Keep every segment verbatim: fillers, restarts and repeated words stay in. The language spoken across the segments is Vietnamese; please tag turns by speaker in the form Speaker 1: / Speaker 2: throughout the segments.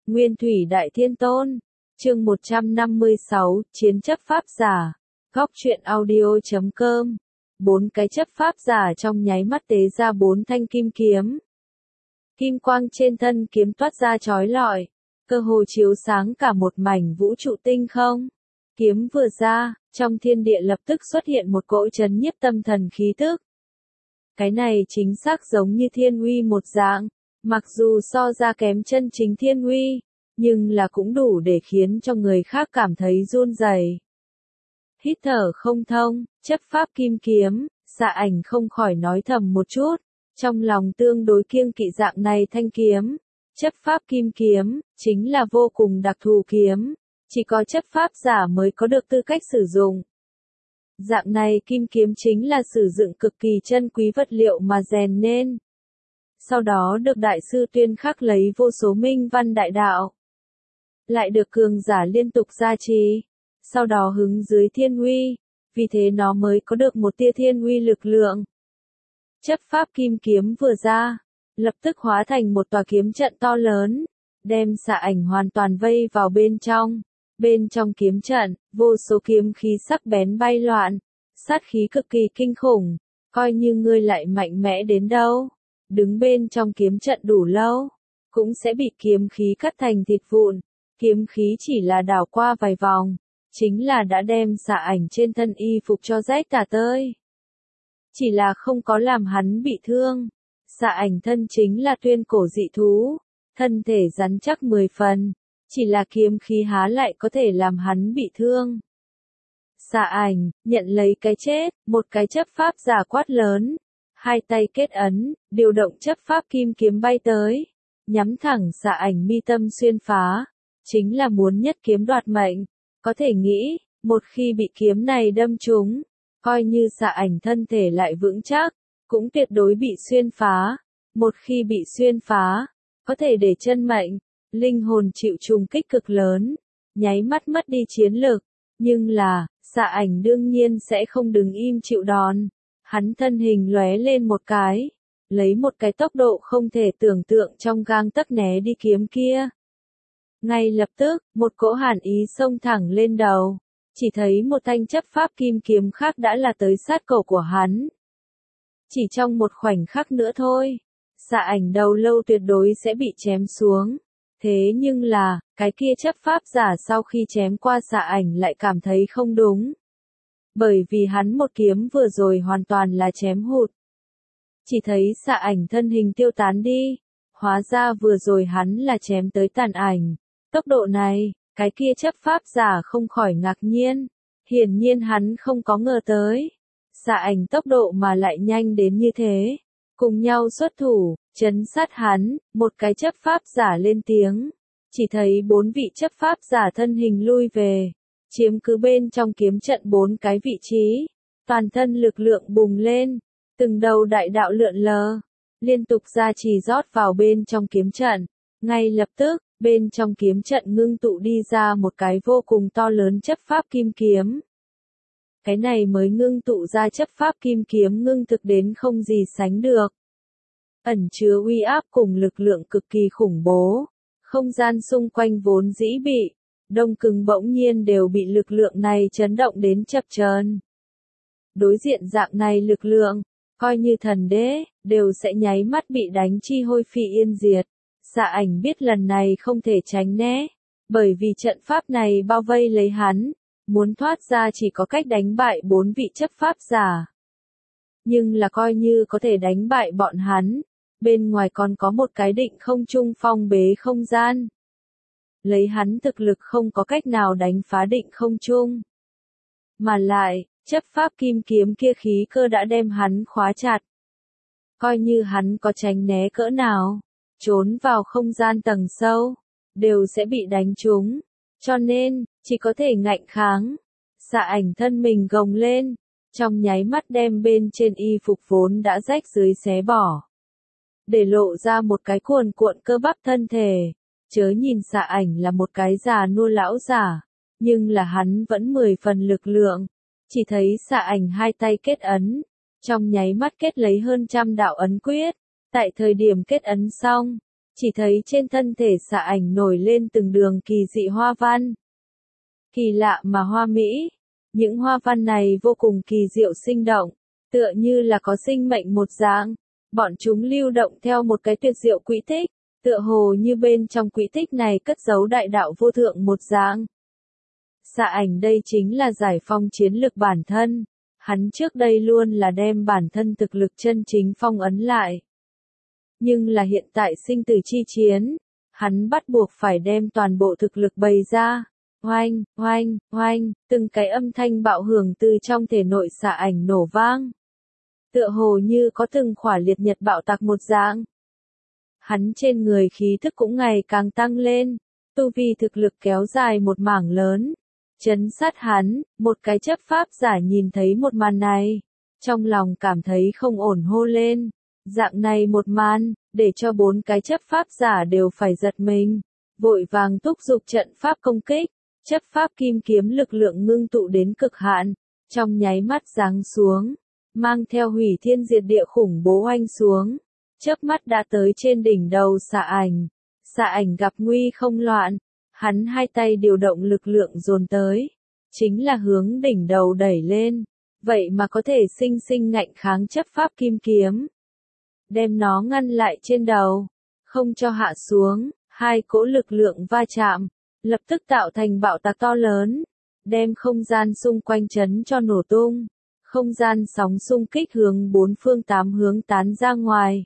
Speaker 1: Nguyên Thủy Đại Thiên Tôn, chương một trăm năm mươi sáu, Chiến chấp pháp giả, góc truyện audio chấm com. Bốn cái chấp pháp giả trong nháy mắt tế ra bốn thanh kim kiếm. Kim quang trên thân kiếm toát ra chói lọi, cơ hồ chiếu sáng cả một mảnh vũ trụ tinh không. Kiếm vừa ra, trong thiên địa lập tức xuất hiện một cỗ chấn nhiếp tâm thần khí tức. Cái này chính xác giống như thiên uy một dạng, mặc dù so ra kém chân chính thiên uy, nhưng là cũng đủ để khiến cho người khác cảm thấy run rẩy. Hít thở không thông, chấp pháp kim kiếm, Dạ Ảnh không khỏi nói thầm một chút, trong lòng tương đối kiêng kỵ dạng này thanh kiếm. Chấp pháp kim kiếm, chính là vô cùng đặc thù kiếm, chỉ có chấp pháp giả mới có được tư cách sử dụng. Dạng này kim kiếm chính là sử dụng cực kỳ chân quý vật liệu mà rèn nên. Sau đó được đại sư tuyên khắc lấy vô số minh văn đại đạo. Lại được cường giả liên tục gia trì, sau đó hứng dưới thiên uy, vì thế nó mới có được một tia thiên uy lực lượng. Chấp pháp kim kiếm vừa ra, lập tức hóa thành một tòa kiếm trận to lớn, đem Dạ Ảnh hoàn toàn vây vào bên trong. Bên trong kiếm trận, vô số kiếm khí sắc bén bay loạn, sát khí cực kỳ kinh khủng, coi như ngươi lại mạnh mẽ đến đâu, đứng bên trong kiếm trận đủ lâu, cũng sẽ bị kiếm khí cắt thành thịt vụn. Kiếm khí chỉ là đảo qua vài vòng, chính là đã đem Dạ Ảnh trên thân y phục cho rách tả tơi. Chỉ là không có làm hắn bị thương. Dạ Ảnh thân chính là tuyên cổ dị thú, thân thể rắn chắc mười phần, chỉ là kiếm khí há lại có thể làm hắn bị thương. Dạ Ảnh, nhận lấy cái chết, một cái chấp pháp giả quát lớn, hai tay kết ấn, điều động chấp pháp kim kiếm bay tới, nhắm thẳng Dạ Ảnh mi tâm xuyên phá, chính là muốn nhất kiếm đoạt mệnh. Có thể nghĩ, một khi bị kiếm này đâm trúng, coi như Dạ Ảnh thân thể lại vững chắc, cũng tuyệt đối bị xuyên phá. Một khi bị xuyên phá, có thể để chân mệnh, linh hồn chịu trùng kích cực lớn, nháy mắt mất đi chiến lực. Nhưng là, Dạ Ảnh đương nhiên sẽ không đứng im chịu đòn. Hắn thân hình lóe lên một cái, lấy một cái tốc độ không thể tưởng tượng trong gang tấc né đi kiếm kia. Ngay lập tức, một cỗ hàn ý xông thẳng lên đầu, chỉ thấy một thanh chấp pháp kim kiếm khác đã là tới sát cổ của hắn. Chỉ trong một khoảnh khắc nữa thôi, Dạ Ảnh đầu lâu tuyệt đối sẽ bị chém xuống. Thế nhưng là, cái kia chấp pháp giả sau khi chém qua Dạ Ảnh lại cảm thấy không đúng. Bởi vì hắn một kiếm vừa rồi hoàn toàn là chém hụt. Chỉ thấy Dạ Ảnh thân hình tiêu tán đi, hóa ra vừa rồi hắn là chém tới tàn ảnh. Tốc độ này, cái kia chấp pháp giả không khỏi ngạc nhiên, hiển nhiên hắn không có ngờ tới. Dạ Ảnh tốc độ mà lại nhanh đến như thế, cùng nhau xuất thủ, chấn sát hắn, một cái chấp pháp giả lên tiếng. Chỉ thấy bốn vị chấp pháp giả thân hình lui về, chiếm cứ bên trong kiếm trận bốn cái vị trí, toàn thân lực lượng bùng lên, từng đầu đại đạo lượn lờ, liên tục gia trì rót vào bên trong kiếm trận. Ngay lập tức, bên trong kiếm trận ngưng tụ đi ra một cái vô cùng to lớn chấp pháp kim kiếm. Cái này mới ngưng tụ ra chấp pháp kim kiếm ngưng thực đến không gì sánh được. Ẩn chứa uy áp cùng lực lượng cực kỳ khủng bố. Không gian xung quanh vốn dĩ bị đông cứng bỗng nhiên đều bị lực lượng này chấn động đến chập chờn. Đối diện dạng này lực lượng, coi như thần đế, đều sẽ nháy mắt bị đánh chi hôi phi yên diệt. Dạ Ảnh biết lần này không thể tránh né, bởi vì trận pháp này bao vây lấy hắn, muốn thoát ra chỉ có cách đánh bại bốn vị chấp pháp giả. Nhưng là coi như có thể đánh bại bọn hắn, bên ngoài còn có một cái định không trung phong bế không gian. Lấy hắn thực lực không có cách nào đánh phá định không trung. Mà lại, chấp pháp kim kiếm kia khí cơ đã đem hắn khóa chặt. Coi như hắn có tránh né cỡ nào, trốn vào không gian tầng sâu, đều sẽ bị đánh trúng, cho nên, chỉ có thể ngạnh kháng. Dạ Ảnh thân mình gồng lên, trong nháy mắt đem bên trên y phục vốn đã rách dưới xé bỏ, để lộ ra một cái cuồn cuộn cơ bắp thân thể. Chớ nhìn Dạ Ảnh là một cái già nua lão giả, nhưng là hắn vẫn mười phần lực lượng. Chỉ thấy Dạ Ảnh hai tay kết ấn, trong nháy mắt kết lấy hơn trăm đạo ấn quyết. Tại thời điểm kết ấn xong, chỉ thấy trên thân thể xạ ảnh nổi lên từng đường kỳ dị hoa văn. Kỳ lạ mà hoa mỹ, những hoa văn này vô cùng kỳ diệu sinh động, tựa như là có sinh mệnh một dạng. Bọn chúng lưu động theo một cái tuyệt diệu quỹ tích, tựa hồ như bên trong quỹ tích này cất giấu đại đạo vô thượng một dạng. Xạ ảnh đây chính là giải phong chiến lực bản thân, hắn trước đây luôn là đem bản thân thực lực chân chính phong ấn lại. Nhưng là hiện tại sinh tử chi chiến, hắn bắt buộc phải đem toàn bộ thực lực bày ra. Oanh, oanh, oanh, từng cái âm thanh bạo hưởng từ trong thể nội xạ ảnh nổ vang. Tựa hồ như có từng khỏa liệt nhật bạo tạc một dạng. Hắn trên người khí thức cũng ngày càng tăng lên, tu vi thực lực kéo dài một mảng lớn. Chấn sát hắn, một cái chấp pháp giả nhìn thấy một màn này, trong lòng cảm thấy không ổn hô lên. Dạng này một màn, để cho bốn cái chấp pháp giả đều phải giật mình, vội vàng thúc giục trận pháp công kích. Chấp pháp kim kiếm lực lượng ngưng tụ đến cực hạn, trong nháy mắt giáng xuống, mang theo hủy thiên diệt địa khủng bố oanh xuống, chớp mắt đã tới trên đỉnh đầu xạ ảnh. Xạ ảnh gặp nguy không loạn, hắn hai tay điều động lực lượng dồn tới, chính là hướng đỉnh đầu đẩy lên, vậy mà có thể sinh sinh ngạnh kháng chấp pháp kim kiếm, đem nó ngăn lại trên đầu, không cho hạ xuống. Hai cỗ lực lượng va chạm, lập tức tạo thành bạo tạc to lớn, đem không gian xung quanh chấn cho nổ tung, không gian sóng xung kích hướng bốn phương tám hướng tán ra ngoài,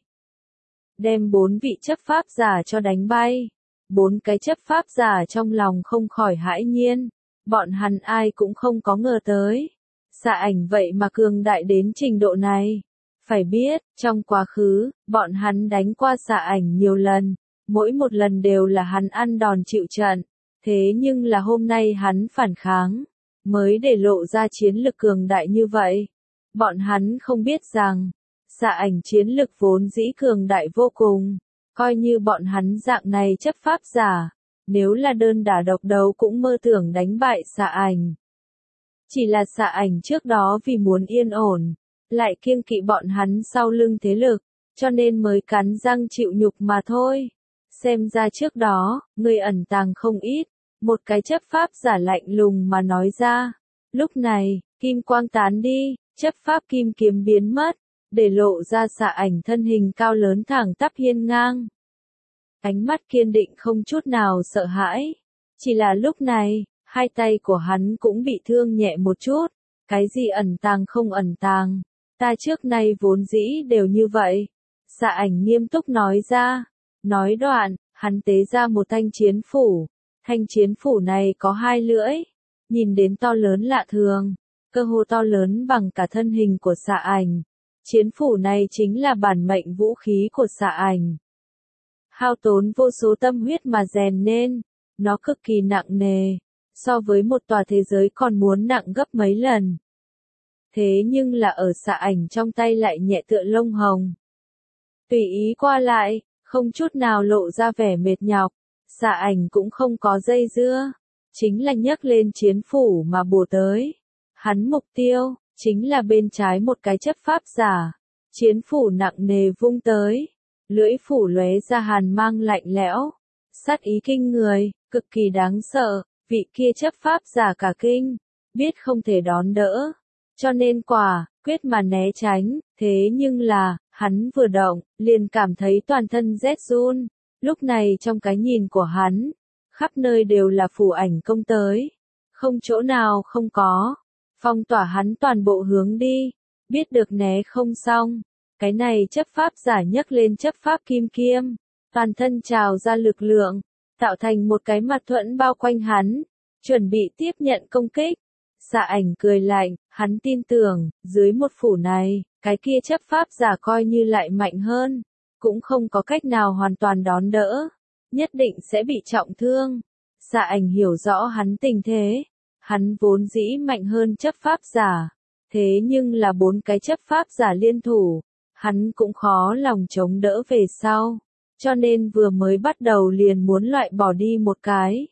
Speaker 1: đem bốn vị chấp pháp giả cho đánh bay. Bốn cái chấp pháp giả trong lòng không khỏi hãi nhiên, bọn hắn ai cũng không có ngờ tới, xạ ảnh vậy mà cường đại đến trình độ này. Phải biết, trong quá khứ, bọn hắn đánh qua xạ ảnh nhiều lần, mỗi một lần đều là hắn ăn đòn chịu trận. Thế nhưng là hôm nay hắn phản kháng, mới để lộ ra chiến lực cường đại như vậy. Bọn hắn không biết rằng, xạ ảnh chiến lực vốn dĩ cường đại vô cùng, coi như bọn hắn dạng này chấp pháp giả, nếu là đơn đả độc đấu cũng mơ tưởng đánh bại xạ ảnh. Chỉ là xạ ảnh trước đó vì muốn yên ổn, lại kiêng kỵ bọn hắn sau lưng thế lực, cho nên mới cắn răng chịu nhục mà thôi. Xem ra trước đó, người ẩn tàng không ít. Một cái chấp pháp giả lạnh lùng mà nói ra. Lúc này, kim quang tán đi, chấp pháp kim kiếm biến mất, để lộ ra xạ ảnh thân hình cao lớn thẳng tắp hiên ngang. Ánh mắt kiên định không chút nào sợ hãi. Chỉ là lúc này, hai tay của hắn cũng bị thương nhẹ một chút. Cái gì ẩn tàng không ẩn tàng, ta trước nay vốn dĩ đều như vậy. Xạ ảnh nghiêm túc nói ra. Nói đoạn, hắn tế ra một thanh chiến phủ. Thanh chiến phủ này có hai lưỡi, nhìn đến to lớn lạ thường, cơ hồ to lớn bằng cả thân hình của xạ ảnh. Chiến phủ này chính là bản mệnh vũ khí của xạ ảnh. Hao tốn vô số tâm huyết mà rèn nên, nó cực kỳ nặng nề, so với một tòa thế giới còn muốn nặng gấp mấy lần. Thế nhưng là ở xạ ảnh trong tay lại nhẹ tựa lông hồng. Tùy ý qua lại, không chút nào lộ ra vẻ mệt nhọc. Xạ ảnh cũng không có dây dưa, chính là nhấc lên chiến phủ mà bổ tới. Hắn mục tiêu, chính là bên trái một cái chấp pháp giả. Chiến phủ nặng nề vung tới, lưỡi phủ lóe ra hàn mang lạnh lẽo, sát ý kinh người, cực kỳ đáng sợ. Vị kia chấp pháp giả cả kinh, biết không thể đón đỡ, cho nên quả quyết mà né tránh. Thế nhưng là, hắn vừa động, liền cảm thấy toàn thân rét run. Lúc này trong cái nhìn của hắn, khắp nơi đều là phù ảnh công tới, không chỗ nào không có, phong tỏa hắn toàn bộ hướng đi, biết được né không xong, cái này chấp pháp giả nhấc lên chấp pháp kim kiếm, toàn thân trào ra lực lượng, tạo thành một cái mặt thuẫn bao quanh hắn, chuẩn bị tiếp nhận công kích. Xạ ảnh cười lạnh, hắn tin tưởng, dưới một phủ này, cái kia chấp pháp giả coi như lại mạnh hơn, cũng không có cách nào hoàn toàn đón đỡ, nhất định sẽ bị trọng thương. Xạ ảnh hiểu rõ hắn tình thế, hắn vốn dĩ mạnh hơn chấp pháp giả, thế nhưng là bốn cái chấp pháp giả liên thủ, hắn cũng khó lòng chống đỡ về sau, cho nên vừa mới bắt đầu liền muốn loại bỏ đi một cái,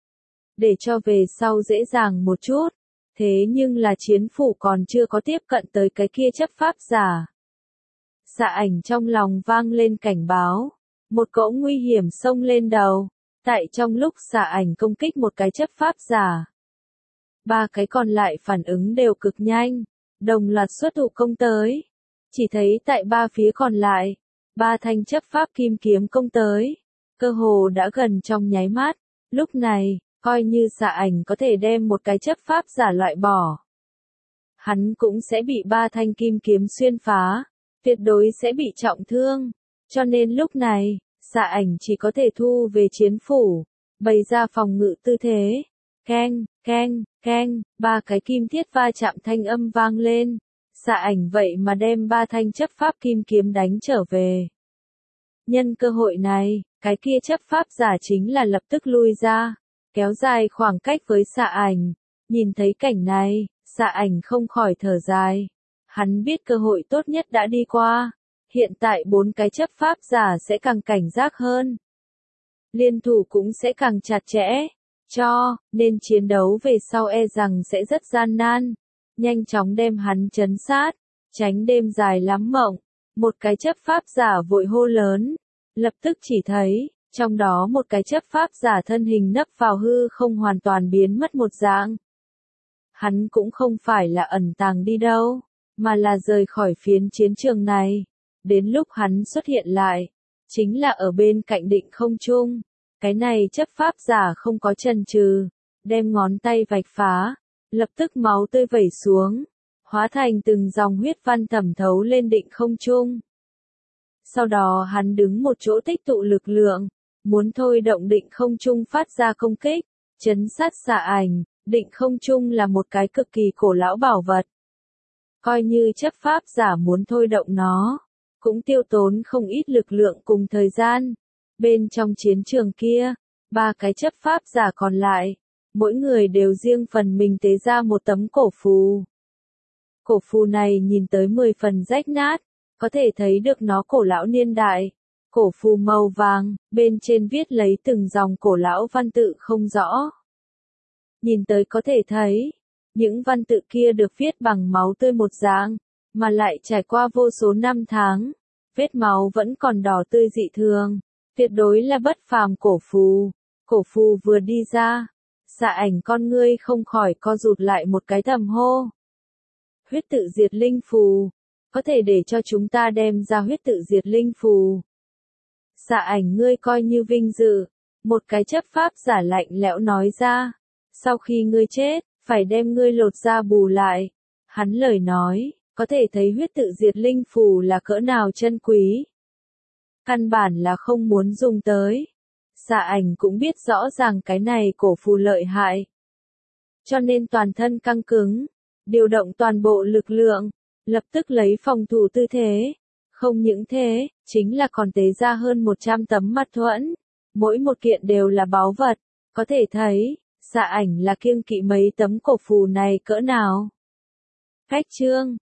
Speaker 1: để cho về sau dễ dàng một chút. Thế nhưng là chiến phủ còn chưa có tiếp cận tới cái kia chấp pháp giả. Xạ ảnh trong lòng vang lên cảnh báo, một cỗ nguy hiểm xông lên đầu. Tại trong lúc xạ ảnh công kích một cái chấp pháp giả, ba cái còn lại phản ứng đều cực nhanh, đồng loạt xuất thủ công tới. Chỉ thấy tại ba phía còn lại, ba thanh chấp pháp kim kiếm công tới, cơ hồ đã gần trong nháy mắt. Lúc này, coi như xạ ảnh có thể đem một cái chấp pháp giả loại bỏ, hắn cũng sẽ bị ba thanh kim kiếm xuyên phá, tuyệt đối sẽ bị trọng thương. Cho nên lúc này, xạ ảnh chỉ có thể thu về chiến phủ, bày ra phòng ngự tư thế. Keng, keng, keng, ba cái kim thiết va chạm thanh âm vang lên. Xạ ảnh vậy mà đem ba thanh chấp pháp kim kiếm đánh trở về. Nhân cơ hội này, cái kia chấp pháp giả chính là lập tức lui ra, kéo dài khoảng cách với xạ ảnh. Nhìn thấy cảnh này, xạ ảnh không khỏi thở dài. Hắn biết cơ hội tốt nhất đã đi qua. Hiện tại bốn cái chấp pháp giả sẽ càng cảnh giác hơn. Liên thủ cũng sẽ càng chặt chẽ. Cho, nên chiến đấu về sau e rằng sẽ rất gian nan. Nhanh chóng đem hắn trấn sát, tránh đêm dài lắm mộng. Một cái chấp pháp giả vội hô lớn. Lập tức chỉ thấy, trong đó một cái chấp pháp giả thân hình nấp vào hư không hoàn toàn biến mất một dạng. Hắn cũng không phải là ẩn tàng đi đâu, mà là rời khỏi phiến chiến trường này. Đến lúc hắn xuất hiện lại, chính là ở bên cạnh định không trung. Cái này chấp pháp giả không có chần chừ, đem ngón tay vạch phá, lập tức máu tươi vẩy xuống, hóa thành từng dòng huyết văn thẩm thấu lên định không trung. Sau đó hắn đứng một chỗ tích tụ lực lượng, muốn thôi động định không trung phát ra công kích, trấn sát xạ ảnh. Định không trung là một cái cực kỳ cổ lão bảo vật. Coi như chấp pháp giả muốn thôi động nó, cũng tiêu tốn không ít lực lượng cùng thời gian. Bên trong chiến trường kia, ba cái chấp pháp giả còn lại, mỗi người đều riêng phần mình tế ra một tấm cổ phù. Cổ phù này nhìn tới mười phần rách nát, có thể thấy được nó cổ lão niên đại. Cổ phù màu vàng, bên trên viết lấy từng dòng cổ lão văn tự không rõ. Nhìn tới có thể thấy, những văn tự kia được viết bằng máu tươi một dạng, mà lại trải qua vô số năm tháng, vết máu vẫn còn đỏ tươi dị thường, tuyệt đối là bất phàm cổ phù. Cổ phù vừa đi ra, xạ ảnh con ngươi không khỏi co rụt lại một cái thầm hô. Huyết tự diệt linh phù, có thể để cho chúng ta đem ra huyết tự diệt linh phù. Xạ ảnh ngươi coi như vinh dự, một cái chấp pháp giả lạnh lẽo nói ra. Sau khi ngươi chết, phải đem ngươi lột da bù lại. Hắn lời nói, có thể thấy huyết tự diệt linh phù là cỡ nào chân quý. Căn bản là không muốn dùng tới. Xạ ảnh cũng biết rõ ràng cái này cổ phù lợi hại. Cho nên toàn thân căng cứng, điều động toàn bộ lực lượng, lập tức lấy phòng thủ tư thế. Không những thế, chính là còn tế ra hơn một trăm tấm mặt thuẫn. Mỗi một kiện đều là báu vật, có thể thấy. Xạ ảnh là kiêng kỵ mấy tấm cổ phù này cỡ nào. Cách chương